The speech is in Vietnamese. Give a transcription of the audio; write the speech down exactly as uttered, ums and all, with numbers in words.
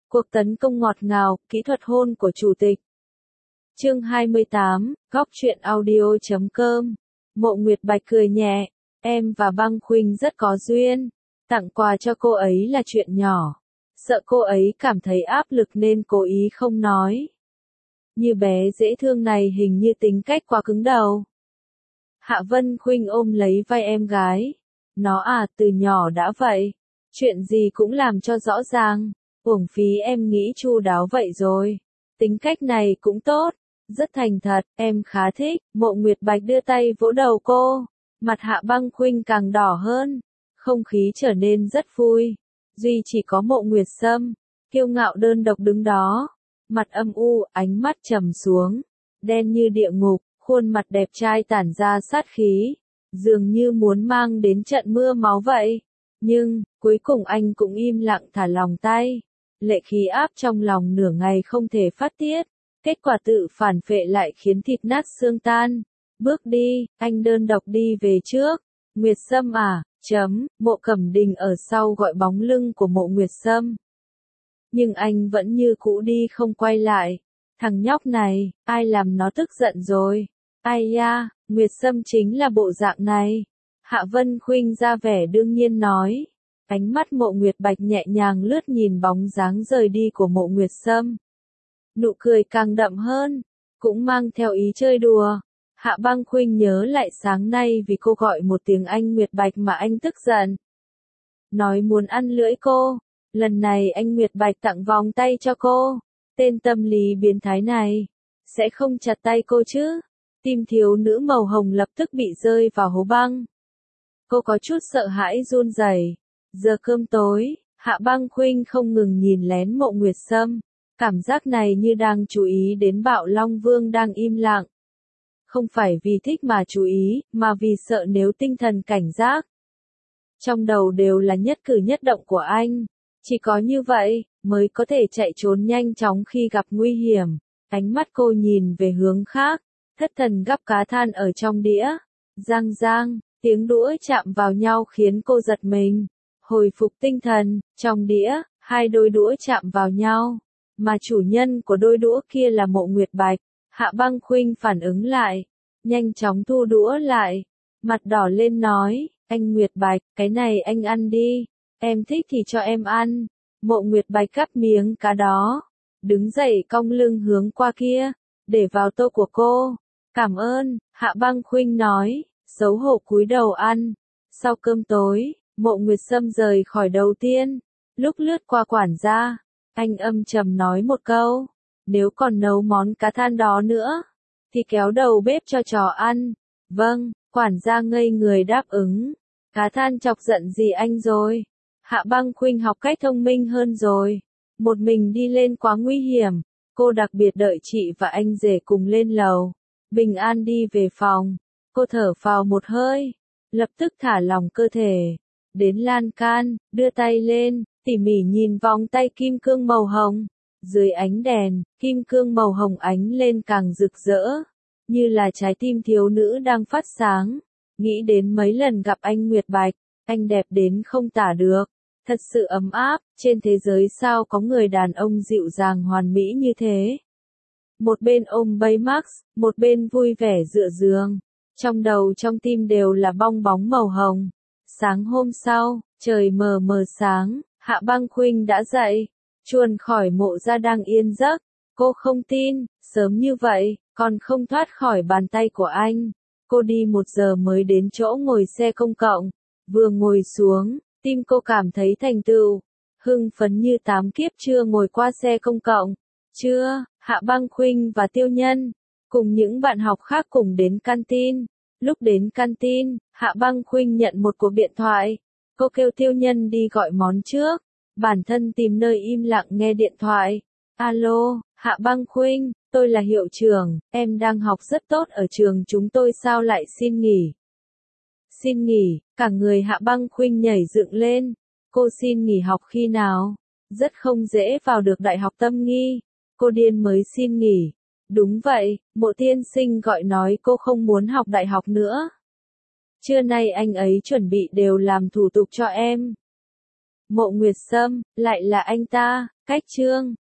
Cuộc tấn công ngọt ngào, kỹ thuật hôn của chủ tịch. Chương hai mươi tám, góc truyện audio chấm com. Mộ Nguyệt Bạch cười nhẹ, em và Băng Khuynh rất có duyên, tặng quà cho cô ấy là chuyện nhỏ. Sợ cô ấy cảm thấy áp lực nên cố ý không nói. Như bé dễ thương này hình như tính cách quá cứng đầu. Hạ Vân Khuynh ôm lấy vai em gái. Nó à, từ nhỏ đã vậy. Chuyện gì cũng làm cho rõ ràng. Uổng phí em nghĩ chu đáo vậy rồi. Tính cách này cũng tốt. Rất thành thật, em khá thích. Mộ Nguyệt Bạch đưa tay vỗ đầu cô. Mặt Hạ Băng Khuynh càng đỏ hơn. Không khí trở nên rất vui. Duy chỉ có Mộ Nguyệt Sâm, kiêu ngạo đơn độc đứng đó. Mặt âm u, ánh mắt trầm xuống. Đen như địa ngục, khuôn mặt đẹp trai tản ra sát khí. Dường như muốn mang đến trận mưa máu vậy. Nhưng, cuối cùng anh cũng im lặng thả lòng tay. Lệ khí áp trong lòng nửa ngày không thể phát tiết. Kết quả tự phản phệ lại khiến thịt nát xương tan. Bước đi, anh đơn độc đi về trước. Nguyệt Sâm à, chấm, Mộ Cẩm Đình ở sau gọi bóng lưng của Mộ Nguyệt Sâm. Nhưng anh vẫn như cũ đi không quay lại. Thằng nhóc này, ai làm nó tức giận rồi? Ai da, Nguyệt Sâm chính là bộ dạng này. Hạ Vân Khuynh ra vẻ đương nhiên nói. Ánh mắt Mộ Nguyệt Bạch nhẹ nhàng lướt nhìn bóng dáng rời đi của Mộ Nguyệt Sâm. Nụ cười càng đậm hơn, cũng mang theo ý chơi đùa. Hạ Băng Khuynh nhớ lại sáng nay vì cô gọi một tiếng anh Nguyệt Bạch mà anh tức giận. Nói muốn ăn lưỡi cô. Lần này anh Nguyệt Bạch tặng vòng tay cho cô. Tên tâm lý biến thái này. Sẽ không chặt tay cô chứ. Tim thiếu nữ màu hồng lập tức bị rơi vào hố băng. Cô có chút sợ hãi run rẩy. Giờ cơm tối, Hạ Băng Khuynh không ngừng nhìn lén Mộ Nguyệt Sâm. Cảm giác này như đang chú ý đến Bạo Long Vương đang im lặng. Không phải vì thích mà chú ý, mà vì sợ nếu tinh thần cảnh giác. Trong đầu đều là nhất cử nhất động của anh. Chỉ có như vậy, mới có thể chạy trốn nhanh chóng khi gặp nguy hiểm. Ánh mắt cô nhìn về hướng khác, thất thần gắp cá than ở trong đĩa. Giang giang, tiếng đũa chạm vào nhau khiến cô giật mình. Hồi phục tinh thần, trong đĩa, hai đôi đũa chạm vào nhau. Mà chủ nhân của đôi đũa kia là Mộ Nguyệt Bạch. Hạ Băng Khuynh phản ứng lại, nhanh chóng thu đũa lại. Mặt đỏ lên nói, anh Nguyệt Bạch, cái này anh ăn đi. Em thích thì cho em ăn. Mộ Nguyệt Bạch cắp miếng cá đó. Đứng dậy cong lưng hướng qua kia. Để vào tô của cô. Cảm ơn, Hạ Băng Khuynh nói. Xấu hổ cúi đầu ăn. Sau cơm tối, Mộ Nguyệt Sâm rời khỏi đầu tiên. Lúc lướt qua quản gia, anh âm trầm nói một câu. Nếu còn nấu món cá than đó nữa, thì kéo đầu bếp cho chó ăn. Vâng, quản gia ngây người đáp ứng. Cá than chọc giận gì anh rồi? Hạ Băng Khuynh học cách thông minh hơn rồi. Một mình đi lên quá nguy hiểm. Cô đặc biệt đợi chị và anh rể cùng lên lầu. Bình an đi về phòng. Cô thở phào một hơi. Lập tức thả lỏng cơ thể. Đến lan can, đưa tay lên, tỉ mỉ nhìn vòng tay kim cương màu hồng. Dưới ánh đèn, kim cương màu hồng ánh lên càng rực rỡ. Như là trái tim thiếu nữ đang phát sáng. Nghĩ đến mấy lần gặp anh Nguyệt Bạch, anh đẹp đến không tả được. Thật sự ấm áp, trên thế giới sao có người đàn ông dịu dàng hoàn mỹ như thế. Một bên ôm Baymax, một bên vui vẻ dựa giường. Trong đầu trong tim đều là bong bóng màu hồng. Sáng hôm sau, trời mờ mờ sáng, Hạ Băng Khuynh đã dậy. Chuồn khỏi mộ ra đang yên giấc. Cô không tin, sớm như vậy, còn không thoát khỏi bàn tay của anh. Cô đi một giờ mới đến chỗ ngồi xe công cộng. Vừa ngồi xuống, tim cô cảm thấy thành tựu. Hưng phấn như tám kiếp chưa ngồi qua xe công cộng. Chưa, Hạ Băng Khuynh và Tiêu Nhân, cùng những bạn học khác cùng đến canteen. Lúc đến canteen, Hạ Băng Khuynh nhận một cuộc điện thoại. Cô kêu Tiêu Nhân đi gọi món trước. Bản thân tìm nơi im lặng nghe điện thoại. Alo, Hạ Băng Khuynh, tôi là hiệu trưởng, em đang học rất tốt ở trường chúng tôi sao lại xin nghỉ? Xin nghỉ, cả người Hạ Băng Khuynh nhảy dựng lên. Cô xin nghỉ học khi nào? Rất không dễ vào được Đại học Tâm Nghi. Cô điên mới xin nghỉ. Đúng vậy, Mộ tiên sinh gọi nói cô không muốn học đại học nữa. Trưa nay anh ấy chuẩn bị đều làm thủ tục cho em. Mộ Nguyệt Sâm, lại là anh ta, cách Trương